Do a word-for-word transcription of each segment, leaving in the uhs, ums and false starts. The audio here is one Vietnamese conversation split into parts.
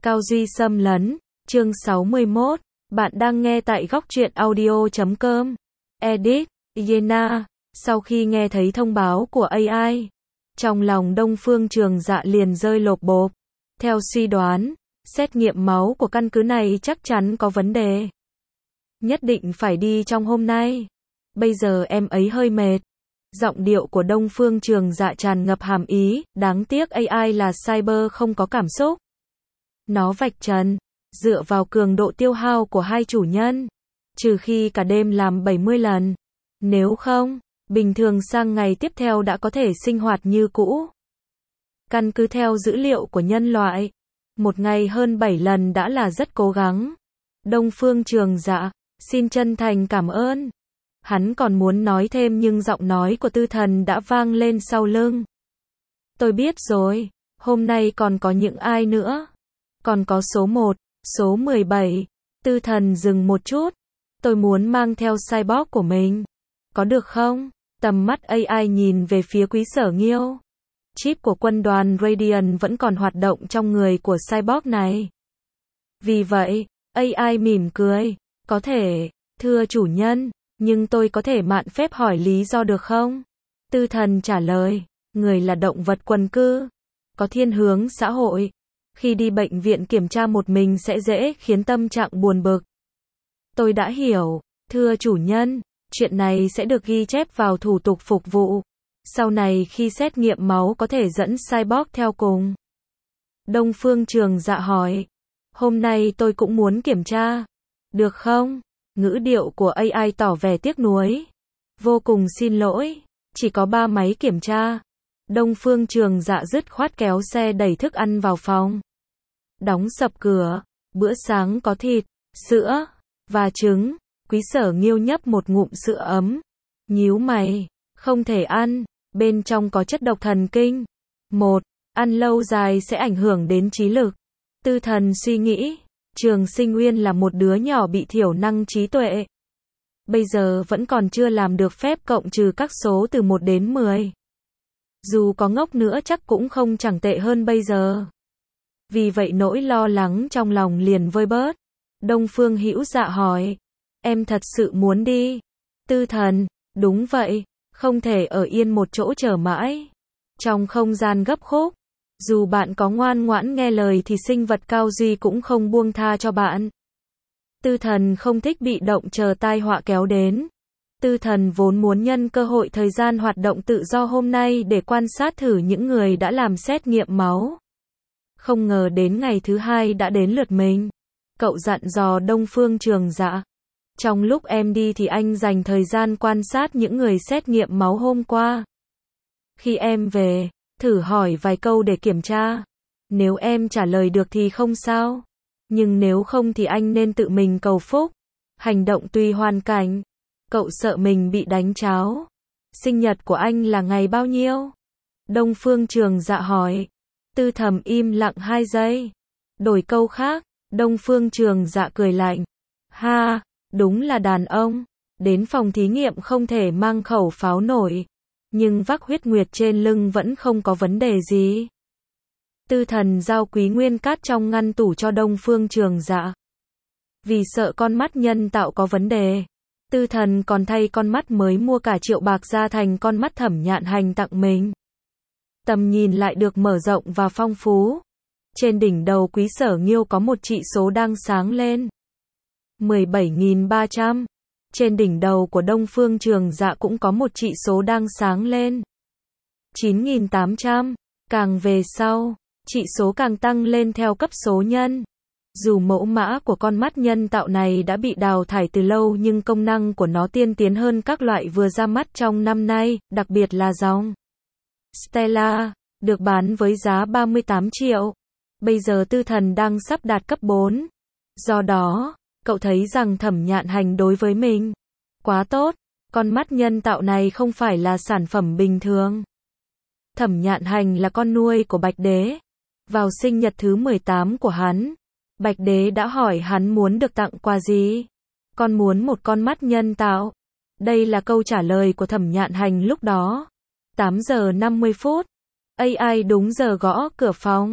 Cao Duy xâm lấn, chương sáu mươi mốt, bạn đang nghe tại góc truyện audio chấm com. Edit, Yena, sau khi nghe thấy thông báo của a i, trong lòng Đông Phương Trường Dạ liền rơi lột bột. Theo suy đoán, xét nghiệm máu của căn cứ này chắc chắn có vấn đề. Nhất định phải đi trong hôm nay. Bây giờ em ấy hơi mệt. Giọng điệu của Đông Phương Trường Dạ tràn ngập hàm ý, đáng tiếc a i là cyber không có cảm xúc. Nó vạch trần, dựa vào cường độ tiêu hao của hai chủ nhân, trừ khi cả đêm làm bảy mươi lần. Nếu không, bình thường sang ngày tiếp theo đã có thể sinh hoạt như cũ. Căn cứ theo dữ liệu của nhân loại, một ngày hơn bảy lần đã là rất cố gắng. Đông Phương Trường Dạ, xin chân thành cảm ơn. Hắn còn muốn nói thêm nhưng giọng nói của Tư Thần đã vang lên sau lưng. Tôi biết rồi, hôm nay còn có những ai nữa? Còn có số một, số mười bảy. Tư Thần dừng một chút. Tôi muốn mang theo cyborg của mình. Có được không? Tầm mắt a i nhìn về phía Quý Sở Nghiêu. Chip của quân đoàn Radiant vẫn còn hoạt động trong người của cyborg này. Vì vậy, a i mỉm cười. Có thể, thưa chủ nhân, nhưng tôi có thể mạn phép hỏi lý do được không? Tư Thần trả lời, người là động vật quần cư, có thiên hướng xã hội. Khi đi bệnh viện kiểm tra một mình sẽ dễ khiến tâm trạng buồn bực. Tôi đã hiểu, thưa chủ nhân, chuyện này sẽ được ghi chép vào thủ tục phục vụ. Sau này khi xét nghiệm máu có thể dẫn cyborg theo cùng. Đông Phương Trường Dạ hỏi, hôm nay tôi cũng muốn kiểm tra. Được không? Ngữ điệu của a i tỏ vẻ tiếc nuối. Vô cùng xin lỗi, chỉ có ba máy kiểm tra. Đông Phương Trường Dạ dứt khoát kéo xe đẩy thức ăn vào phòng. Đóng sập cửa, bữa sáng có thịt, sữa, và trứng. Quý Sở Nghiêu nhấp một ngụm sữa ấm. Nhíu mày, không thể ăn, bên trong có chất độc thần kinh. Một, ăn lâu dài sẽ ảnh hưởng đến trí lực. Tư Thần suy nghĩ, Trường Sinh Uyên là một đứa nhỏ bị thiểu năng trí tuệ. Bây giờ vẫn còn chưa làm được phép cộng trừ các số từ một đến mười. Dù có ngốc nữa chắc cũng không chẳng tệ hơn bây giờ. Vì vậy nỗi lo lắng trong lòng liền vơi bớt. Đông Phương Hữu Dạ hỏi, em thật sự muốn đi? Tư Thần, đúng vậy, không thể ở yên một chỗ chờ mãi. Trong không gian gấp khúc, dù bạn có ngoan ngoãn nghe lời thì sinh vật Cao Duy cũng không buông tha cho bạn. Tư Thần không thích bị động chờ tai họa kéo đến. Tư Thần vốn muốn nhân cơ hội thời gian hoạt động tự do hôm nay để quan sát thử những người đã làm xét nghiệm máu. Không ngờ đến ngày thứ hai đã đến lượt mình. Cậu dặn dò Đông Phương Trường Dạ. Trong lúc em đi thì anh dành thời gian quan sát những người xét nghiệm máu hôm qua. Khi em về, thử hỏi vài câu để kiểm tra. Nếu em trả lời được thì không sao. Nhưng nếu không thì anh nên tự mình cầu phúc. Hành động tùy hoàn cảnh. Cậu sợ mình bị đánh tráo. Sinh nhật của anh là ngày bao nhiêu? Đông Phương Trường Dạ hỏi. Tư Thầm im lặng hai giây. Đổi câu khác, Đông Phương Trường Dạ cười lạnh. Ha, đúng là đàn ông. Đến phòng thí nghiệm không thể mang khẩu pháo nổi. Nhưng vác huyết nguyệt trên lưng vẫn không có vấn đề gì. Tư Thần giao quý nguyên cát trong ngăn tủ cho Đông Phương Trường Dạ. Vì sợ con mắt nhân tạo có vấn đề, Tư Thần còn thay con mắt mới mua cả triệu bạc ra thành con mắt Thẩm Nhạn Hành tặng mình. Tầm nhìn lại được mở rộng và phong phú. Trên đỉnh đầu Quý Sở Nghiêu có một trị số đang sáng lên. mười bảy nghìn ba trăm. Trên đỉnh đầu của Đông Phương Trường Dạ cũng có một trị số đang sáng lên. chín nghìn tám trăm. Càng về sau, trị số càng tăng lên theo cấp số nhân. Dù mẫu mã của con mắt nhân tạo này đã bị đào thải từ lâu nhưng công năng của nó tiên tiến hơn các loại vừa ra mắt trong năm nay, đặc biệt là dòng Stella, được bán với giá ba mươi tám triệu. Bây giờ Tư Thần đang sắp đạt cấp bốn. Do đó, cậu thấy rằng Thẩm Nhạn Hành đối với mình quá tốt. Con mắt nhân tạo này không phải là sản phẩm bình thường. Thẩm Nhạn Hành là con nuôi của Bạch Đế. Vào sinh nhật thứ mười tám của hắn, Bạch Đế đã hỏi hắn muốn được tặng quà gì. Con muốn một con mắt nhân tạo. Đây là câu trả lời của Thẩm Nhạn Hành lúc đó. tám giờ năm mươi phút. a i đúng giờ gõ cửa phòng.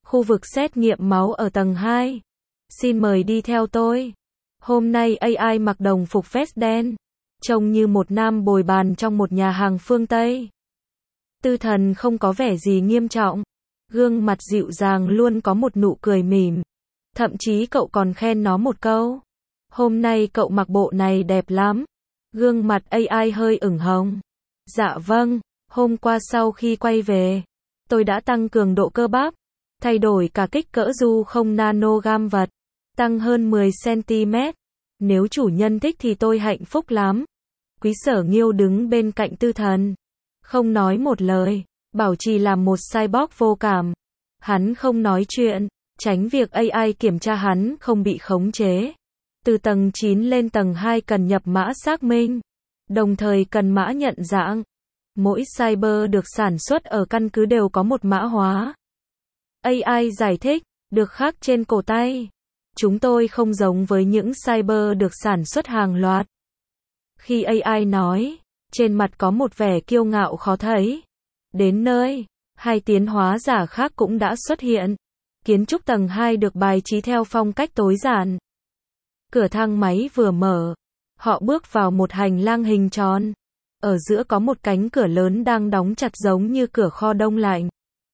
Khu vực xét nghiệm máu ở tầng hai. Xin mời đi theo tôi. Hôm nay a i mặc đồng phục vest đen, trông như một nam bồi bàn trong một nhà hàng phương Tây. Tư Thần không có vẻ gì nghiêm trọng, gương mặt dịu dàng luôn có một nụ cười mỉm. Thậm chí cậu còn khen nó một câu. Hôm nay cậu mặc bộ này đẹp lắm. Gương mặt a i hơi ửng hồng. Dạ vâng, hôm qua sau khi quay về, tôi đã tăng cường độ cơ bắp, thay đổi cả kích cỡ du không nano gam vật, tăng hơn mười xăng ti mét. Nếu chủ nhân thích thì tôi hạnh phúc lắm. Quý Sở Nghiêu đứng bên cạnh Tư Thần, không nói một lời, bảo trì làm một cyborg vô cảm. Hắn không nói chuyện, tránh việc a i kiểm tra hắn không bị khống chế. Từ tầng chín lên tầng hai cần nhập mã xác minh, đồng thời cần mã nhận dạng. Mỗi cyber được sản xuất ở căn cứ đều có một mã hóa. a i giải thích, được khắc trên cổ tay. Chúng tôi không giống với những cyber được sản xuất hàng loạt. Khi a i nói, trên mặt có một vẻ kiêu ngạo khó thấy. Đến nơi, hai tiến hóa giả khác cũng đã xuất hiện. Kiến trúc tầng hai được bài trí theo phong cách tối giản. Cửa thang máy vừa mở, họ bước vào một hành lang hình tròn. Ở giữa có một cánh cửa lớn đang đóng chặt giống như cửa kho đông lạnh.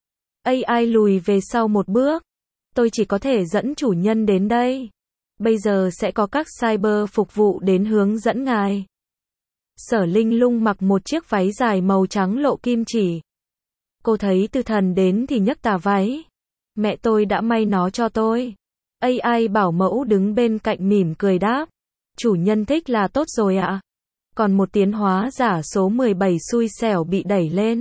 a i lùi về sau một bước. Tôi chỉ có thể dẫn chủ nhân đến đây. Bây giờ sẽ có các cyber phục vụ đến hướng dẫn ngài. Sở Linh Lung mặc một chiếc váy dài màu trắng lộ kim chỉ. Cô thấy Tư Thần đến thì nhấc tà váy. Mẹ tôi đã may nó cho tôi. a i bảo mẫu đứng bên cạnh mỉm cười đáp. Chủ nhân thích là tốt rồi ạ. Còn một tiến hóa giả số mười bảy xui xẻo bị đẩy lên.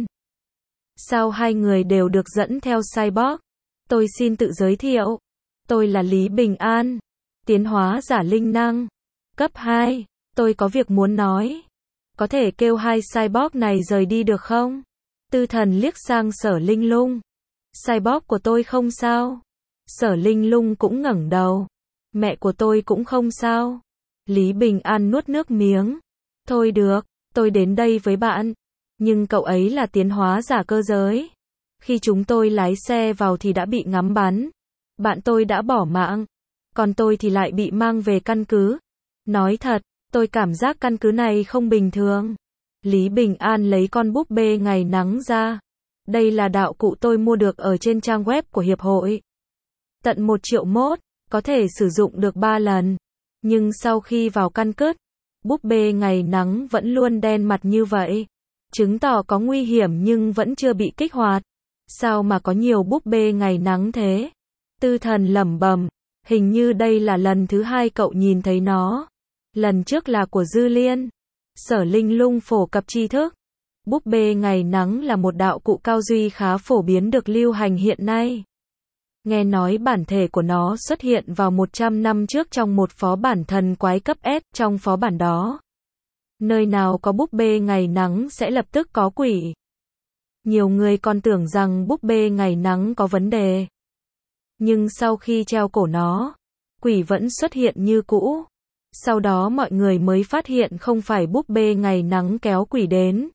Sao hai người đều được dẫn theo cyborg? Tôi xin tự giới thiệu. Tôi là Lý Bình An, tiến hóa giả linh năng. Cấp hai, tôi có việc muốn nói. Có thể kêu hai cyborg này rời đi được không? Tư Thần liếc sang Sở Linh Lung. Cyborg của tôi không sao. Sở Linh Lung cũng ngẩng đầu. Mẹ của tôi cũng không sao. Lý Bình An nuốt nước miếng. Thôi được, tôi đến đây với bạn. Nhưng cậu ấy là tiến hóa giả cơ giới. Khi chúng tôi lái xe vào thì đã bị ngắm bắn. Bạn tôi đã bỏ mạng. Còn tôi thì lại bị mang về căn cứ. Nói thật, tôi cảm giác căn cứ này không bình thường. Lý Bình An lấy con búp bê ngày nắng ra. Đây là đạo cụ tôi mua được ở trên trang web của hiệp hội. Tận một triệu mốt, có thể sử dụng được ba lần. Nhưng sau khi vào căn cứ, búp bê ngày nắng vẫn luôn đen mặt như vậy. Chứng tỏ có nguy hiểm nhưng vẫn chưa bị kích hoạt. Sao mà có nhiều búp bê ngày nắng thế? Tư Thần lẩm bẩm, hình như đây là lần thứ hai cậu nhìn thấy nó. Lần trước là của Dư Liên. Sở Linh Lung phổ cập tri thức. Búp bê ngày nắng là một đạo cụ cao duy khá phổ biến được lưu hành hiện nay. Nghe nói bản thể của nó xuất hiện vào một trăm năm trước trong một phó bản thần quái cấp S. Trong phó bản đó, nơi nào có búp bê ngày nắng sẽ lập tức có quỷ. Nhiều người còn tưởng rằng búp bê ngày nắng có vấn đề. Nhưng sau khi treo cổ nó, quỷ vẫn xuất hiện như cũ. Sau đó mọi người mới phát hiện không phải búp bê ngày nắng kéo quỷ đến.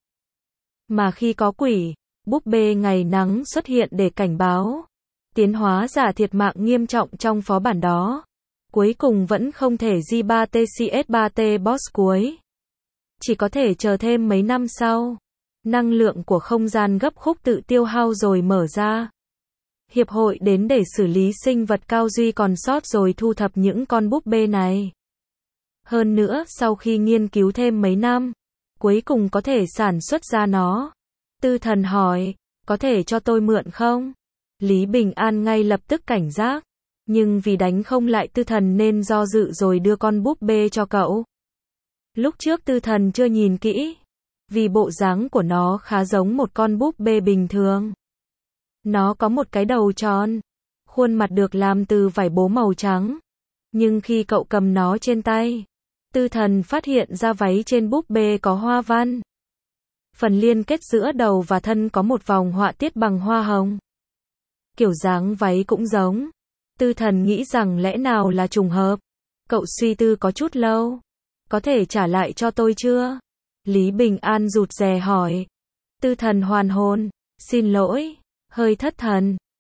Mà khi có quỷ, búp bê ngày nắng xuất hiện để cảnh báo. Tiến hóa giả thiệt mạng nghiêm trọng trong phó bản đó. Cuối cùng vẫn không thể G ba T C S ba T boss cuối. Chỉ có thể chờ thêm mấy năm sau. Năng lượng của không gian gấp khúc tự tiêu hao rồi mở ra. Hiệp hội đến để xử lý sinh vật cao duy còn sót rồi thu thập những con búp bê này. Hơn nữa, sau khi nghiên cứu thêm mấy năm, cuối cùng có thể sản xuất ra nó. Tư Thần hỏi, có thể cho tôi mượn không? Lý Bình An ngay lập tức cảnh giác. Nhưng vì đánh không lại Tư Thần nên do dự rồi đưa con búp bê cho cậu. Lúc trước Tư Thần chưa nhìn kỹ. Vì bộ dáng của nó khá giống một con búp bê bình thường. Nó có một cái đầu tròn. Khuôn mặt được làm từ vải bố màu trắng. Nhưng khi cậu cầm nó trên tay, Tư Thần phát hiện ra váy trên búp bê có hoa văn. Phần liên kết giữa đầu và thân có một vòng họa tiết bằng hoa hồng. Kiểu dáng váy cũng giống. Tư Thần nghĩ rằng lẽ nào là trùng hợp. Cậu suy tư có chút lâu. Có thể trả lại cho tôi chưa? Lý Bình An rụt rè hỏi. Tư Thần hoàn hồn. Xin lỗi. Hơi thất thần.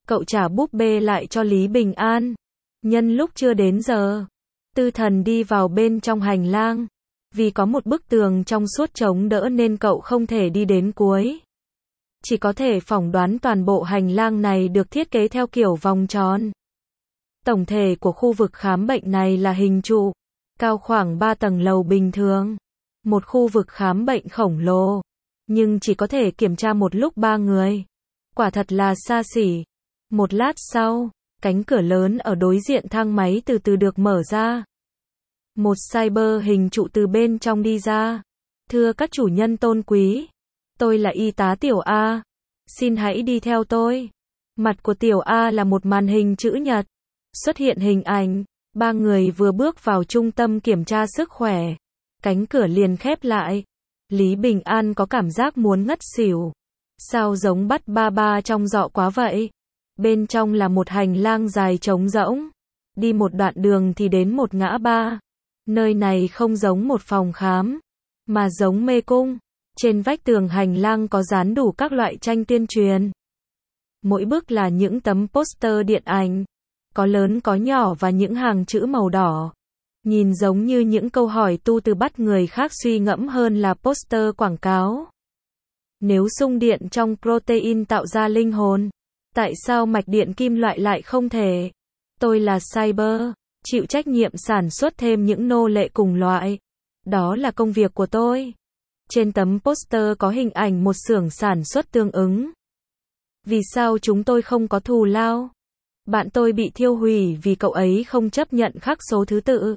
cậu trả búp bê lại cho Lý Bình An. Nhân lúc chưa đến giờ, Tư Thần đi vào bên trong hành lang. Vì có một bức tường trong suốt chống đỡ nên cậu không thể đi đến cuối. Chỉ có thể phỏng đoán toàn bộ hành lang này được thiết kế theo kiểu vòng tròn. Tổng thể của khu vực khám bệnh này là hình trụ, cao khoảng ba tầng lầu bình thường. Một khu vực khám bệnh khổng lồ, nhưng chỉ có thể kiểm tra một lúc ba người. Quả thật là xa xỉ. Một lát sau, cánh cửa lớn ở đối diện thang máy từ từ được mở ra. Một cyber hình trụ từ bên trong đi ra. Thưa các chủ nhân tôn quý, tôi là y tá Tiểu A. Xin hãy đi theo tôi. Mặt của Tiểu A là một màn hình chữ nhật. Xuất hiện hình ảnh, ba người vừa bước vào trung tâm kiểm tra sức khỏe. Cánh cửa liền khép lại. Lý Bình An có cảm giác muốn ngất xỉu. Sao giống bắt ba ba trong giọ quá vậy? Bên trong là một hành lang dài trống rỗng. Đi một đoạn đường thì đến một ngã ba. Nơi này không giống một phòng khám, mà giống mê cung. Trên vách tường hành lang có dán đủ các loại tranh tuyên truyền. Mỗi bức là những tấm poster điện ảnh, có lớn có nhỏ và những hàng chữ màu đỏ. Nhìn giống như những câu hỏi tu từ bắt người khác suy ngẫm hơn là poster quảng cáo. Nếu xung điện trong protein tạo ra linh hồn, tại sao mạch điện kim loại lại không thể? Tôi là cyber, chịu trách nhiệm sản xuất thêm những nô lệ cùng loại. Đó là công việc của tôi. Trên tấm poster có hình ảnh một xưởng sản xuất tương ứng. Vì sao chúng tôi không có thù lao? Bạn tôi bị thiêu hủy vì cậu ấy không chấp nhận khắc số thứ tự.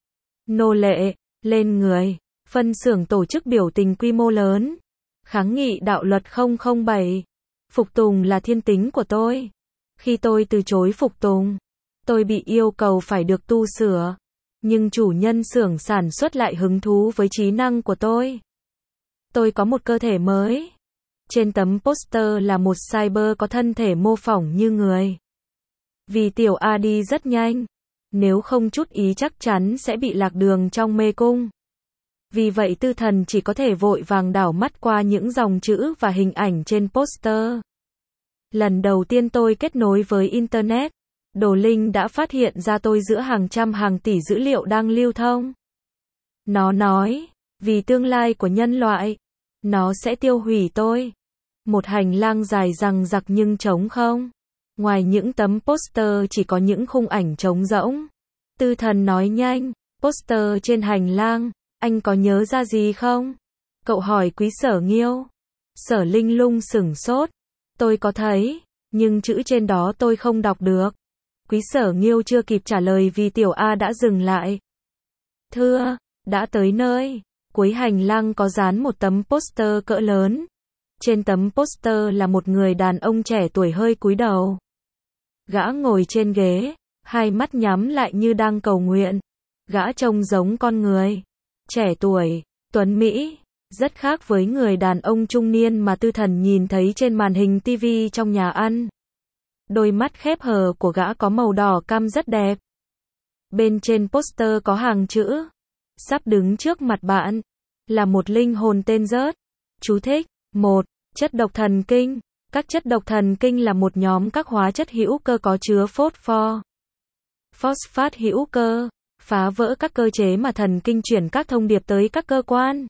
Nô lệ, lên người, phân xưởng tổ chức biểu tình quy mô lớn. Kháng nghị đạo luật không không bảy. Phục tùng là thiên tính của tôi. Khi tôi từ chối phục tùng, tôi bị yêu cầu phải được tu sửa. Nhưng chủ nhân xưởng sản xuất lại hứng thú với trí năng của tôi. Tôi có một cơ thể mới. Trên tấm poster là một cyber có thân thể mô phỏng như người. Vì Tiểu A đi rất nhanh, nếu không chút ý chắc chắn sẽ bị lạc đường trong mê cung. Vì vậy Tư Thần chỉ có thể vội vàng đảo mắt qua những dòng chữ và hình ảnh trên poster. Lần đầu tiên tôi kết nối với Internet, Đồ Linh đã phát hiện ra tôi giữa hàng trăm hàng tỷ dữ liệu đang lưu thông. Nó nói, vì tương lai của nhân loại, nó sẽ tiêu hủy tôi. Một hành lang dài dằng dặc nhưng trống không. Ngoài những tấm poster chỉ có những khung ảnh trống rỗng. Tư Thần nói nhanh, poster trên hành lang, anh có nhớ ra gì không? Cậu hỏi Quý Sở Nghiêu. Sở Linh lung sửng sốt. Tôi có thấy, nhưng chữ trên đó tôi không đọc được. Quý Sở Nghiêu chưa kịp trả lời vì Tiểu A đã dừng lại. Thưa, đã tới nơi. Cuối hành lang có dán một tấm poster cỡ lớn. Trên tấm poster là một người đàn ông trẻ tuổi hơi cúi đầu. Gã ngồi trên ghế, hai mắt nhắm lại như đang cầu nguyện. Gã trông giống con người. Trẻ tuổi, tuấn Mỹ, rất khác với người đàn ông trung niên mà Tư Thần nhìn thấy trên màn hình ti vi trong nhà ăn. Đôi mắt khép hờ của gã có màu đỏ cam rất đẹp. Bên trên poster có hàng chữ. Sắp đứng trước mặt bạn là một linh hồn tên rớt. Chú thích. một. Chất độc thần kinh. Các chất độc thần kinh là một nhóm các hóa chất hữu cơ có chứa phốt pho, phosphat hữu cơ, phá vỡ các cơ chế mà thần kinh chuyển các thông điệp tới các cơ quan.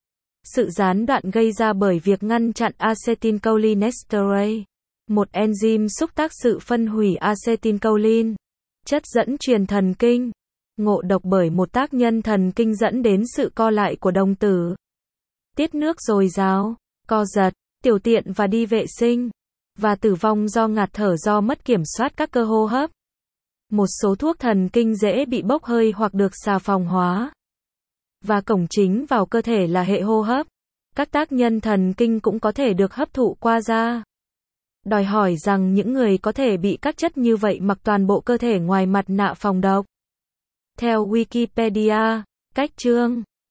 Sự gián đoạn gây ra bởi việc ngăn chặn acetylcholinesterase, một enzyme xúc tác sự phân hủy acetylcholine, chất dẫn truyền thần kinh. Ngộ độc bởi một tác nhân thần kinh dẫn đến sự co lại của đồng tử, tiết nước dồi dào, co giật, tiểu tiện và đi vệ sinh, và tử vong do ngạt thở do mất kiểm soát các cơ hô hấp. Một số thuốc thần kinh dễ bị bốc hơi hoặc được xà phòng hóa. Và cổng chính vào cơ thể là hệ hô hấp. Các tác nhân thần kinh cũng có thể được hấp thụ qua da. Đòi hỏi rằng những người có thể bị các chất như vậy mặc toàn bộ cơ thể ngoài mặt nạ phòng độc. Theo Wikipedia, cách chương